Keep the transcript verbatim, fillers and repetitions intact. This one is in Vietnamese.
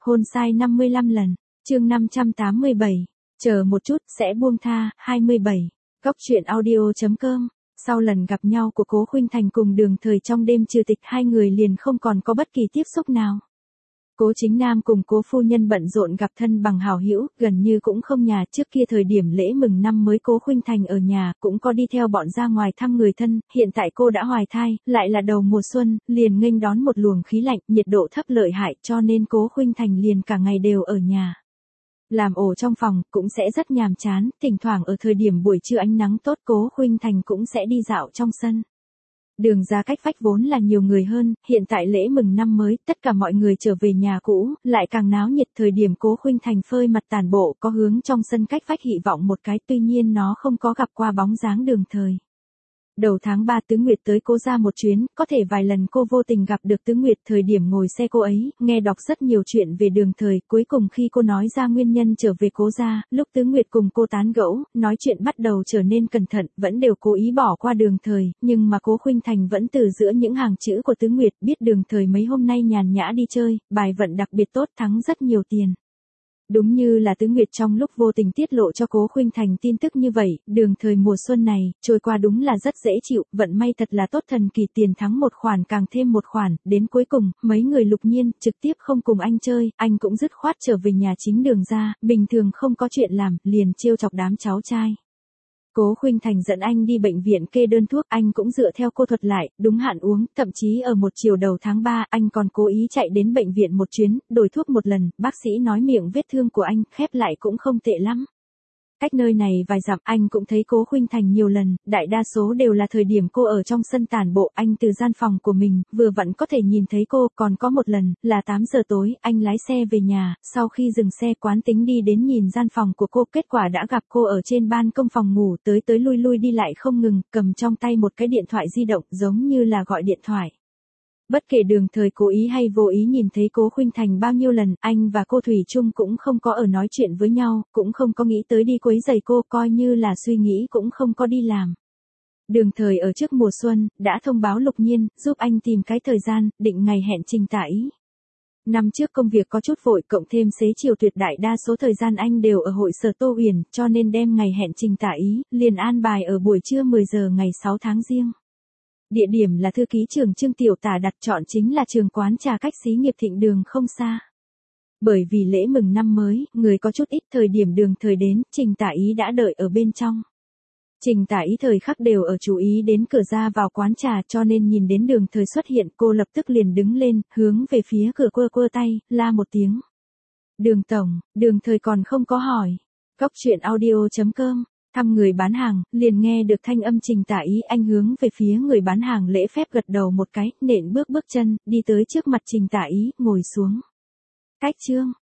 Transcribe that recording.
hôn sai năm mươi lăm lần. Chương năm trăm tám mươi bảy. Chờ một chút, sẽ buông tha. hai mươi bảy. Góc truyện audio.com. Sau lần gặp nhau của Cố Khuynh Thành cùng Đường Thời trong đêm trừ tịch, hai người liền không còn có bất kỳ tiếp xúc nào. Cố Chính Nam cùng Cố phu nhân bận rộn gặp thân bằng hảo hữu, gần như cũng không nhà. Trước kia thời điểm lễ mừng năm mới Cố Khuynh Thành ở nhà, cũng có đi theo bọn ra ngoài thăm người thân. Hiện tại cô đã hoài thai, lại là đầu mùa xuân, liền nghênh đón một luồng khí lạnh, nhiệt độ thấp lợi hại, cho nên Cố Khuynh Thành liền cả ngày đều ở nhà. Làm ổ trong phòng, cũng sẽ rất nhàm chán, thỉnh thoảng ở thời điểm buổi trưa ánh nắng tốt Cố Khuynh Thành cũng sẽ đi dạo trong sân. Đường ra cách vách vốn là nhiều người hơn, hiện tại lễ mừng năm mới, tất cả mọi người trở về nhà cũ, lại càng náo nhiệt. Thời điểm Cố Khuynh Thành phơi mặt tản bộ có hướng trong sân cách vách hy vọng một cái, tuy nhiên nó không có gặp qua bóng dáng Đường Thời. Đầu tháng ba Tứ Nguyệt tới Cố ra một chuyến, có thể vài lần cô vô tình gặp được Tứ Nguyệt. Thời điểm ngồi xe cô ấy, nghe đọc rất nhiều chuyện về Đường Thời, cuối cùng khi cô nói ra nguyên nhân trở về Cố ra, lúc Tứ Nguyệt cùng cô tán gẫu, nói chuyện bắt đầu trở nên cẩn thận, vẫn đều cố ý bỏ qua Đường Thời, nhưng mà Cố Khuynh Thành vẫn từ giữa những hàng chữ của Tứ Nguyệt biết Đường Thời mấy hôm nay nhàn nhã đi chơi, bài vận đặc biệt tốt, thắng rất nhiều tiền. Đúng như là Tứ Nguyệt trong lúc vô tình tiết lộ cho Cố Khuynh Thành tin tức như vậy, Đường Thời mùa xuân này, trôi qua đúng là rất dễ chịu, vận may thật là tốt, thần kỳ, tiền thắng một khoản càng thêm một khoản, đến cuối cùng, mấy người Lục Nhiên, trực tiếp không cùng anh chơi, anh cũng dứt khoát trở về nhà chính Đường ra, bình thường không có chuyện làm, liền trêu chọc đám cháu trai. Cố Khuynh Thành dẫn anh đi bệnh viện kê đơn thuốc, anh cũng dựa theo cô thuật lại, đúng hạn uống, thậm chí ở một chiều đầu tháng ba, anh còn cố ý chạy đến bệnh viện một chuyến, đổi thuốc một lần, bác sĩ nói miệng vết thương của anh, khép lại cũng không tệ lắm. Cách nơi này vài dặm, anh cũng thấy Cố Khuynh Thành nhiều lần, đại đa số đều là thời điểm cô ở trong sân tản bộ, anh từ gian phòng của mình, vừa vặn có thể nhìn thấy cô, còn có một lần, là tám giờ tối, anh lái xe về nhà, sau khi dừng xe quán tính đi đến nhìn gian phòng của cô, kết quả đã gặp cô ở trên ban công phòng ngủ, tới tới lui lui đi lại không ngừng, cầm trong tay một cái điện thoại di động, giống như là gọi điện thoại. Bất kể Đường Thời cố ý hay vô ý nhìn thấy Cố Khuynh Thành bao nhiêu lần, anh và cô thủy chung cũng không có ở nói chuyện với nhau, cũng không có nghĩ tới đi quấy rầy cô, coi như là suy nghĩ cũng không có đi làm. Đường Thời ở trước mùa xuân, đã thông báo Lục Nhiên, giúp anh tìm cái thời gian, định ngày hẹn Trình Tả Ý. Năm trước công việc có chút vội, cộng thêm xế chiều tuyệt đại đa số thời gian anh đều ở hội sở Tô Uyển, cho nên đem ngày hẹn Trình Tả Ý, liền an bài ở buổi trưa mười giờ ngày sáu tháng Giêng. Địa điểm là thư ký trường Trương Tiểu Tả đặt, chọn chính là trường quán trà cách xí nghiệp Thịnh Đường không xa. Bởi vì lễ mừng năm mới, người có chút ít, thời điểm Đường Thời đến, Trình Tả Ý đã đợi ở bên trong. Trình Tả Ý thời khắc đều ở chú ý đến cửa ra vào quán trà, cho nên nhìn đến Đường Thời xuất hiện, cô lập tức liền đứng lên, hướng về phía cửa quơ quơ tay, la một tiếng. Đường tổng, Đường Thời còn không có hỏi. Góc truyện audio.com. Thăm người bán hàng, liền nghe được thanh âm Trình Tả Ý, anh hướng về phía người bán hàng lễ phép gật đầu một cái, nện bước bước chân, đi tới trước mặt Trình Tả Ý, ngồi xuống. Cách chương,